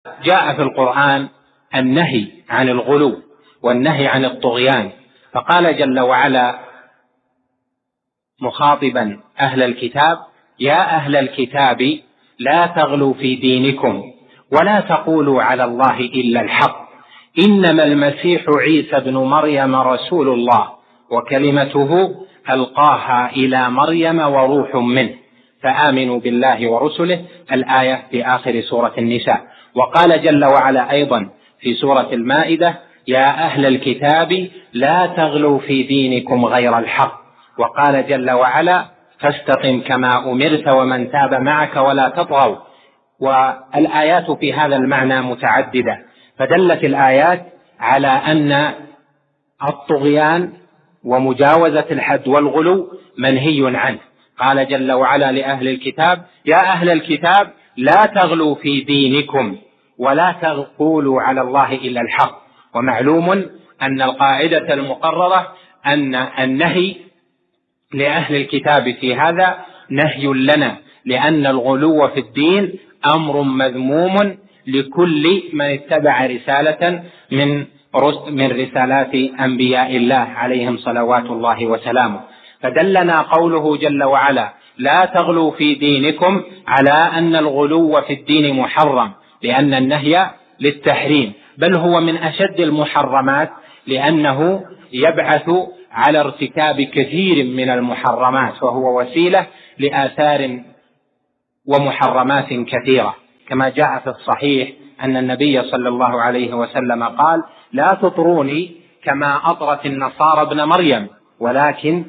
جاء في القرآن النهي عن الغلو والنهي عن الطغيان، فقال جل وعلا مخاطبا أهل الكتاب: يا أهل الكتاب لا تغلوا في دينكم ولا تقولوا على الله إلا الحق، إنما المسيح عيسى ابن مريم رسول الله وكلمته ألقاها إلى مريم وروح منه فآمنوا بالله ورسله، الآية في آخر سورة النساء. وقال جل وعلا أيضا في سورة المائدة: يا أهل الكتاب لا تغلوا في دينكم غير الحق. وقال جل وعلا: فاستقم كما أمرت ومن تاب معك ولا تطغوا. والآيات في هذا المعنى متعددة، فدلت الآيات على أن الطغيان ومجاوزة الحد والغلو منهي عنه. قال جل وعلا لأهل الكتاب: يا أهل الكتاب لا تغلوا في دينكم ولا تقولوا على الله إلا الحق. ومعلوم أن القاعدة المقررة أن النهي لأهل الكتاب في هذا نهي لنا، لأن الغلو في الدين أمر مذموم لكل من اتبع رسالة من رسالات أنبياء الله عليهم صلوات الله وسلامه. فدلنا قوله جل وعلا: لا تغلوا في دينكم على أن الغلو في الدين محرم، لأن النهي للتحريم، بل هو من أشد المحرمات، لأنه يبعث على ارتكاب كثير من المحرمات، وهو وسيلة لآثار ومحرمات كثيرة، كما جاء في الصحيح أن النبي صلى الله عليه وسلم قال: لا تطروني كما أطرت النصارى ابن مريم، ولكن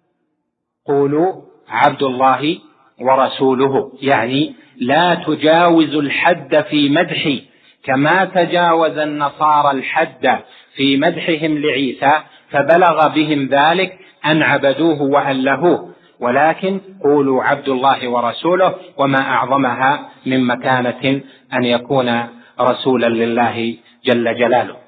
قولوا عبد الله ورسوله، يعني لا تجاوزوا الحد في مدحي كما تجاوز النصارى الحد في مدحهم لعيسى فبلغ بهم ذلك أن عبدوه وألهوه، ولكن قولوا عبد الله ورسوله، وما أعظمها من مكانة أن يكون رسولا لله جل جلاله.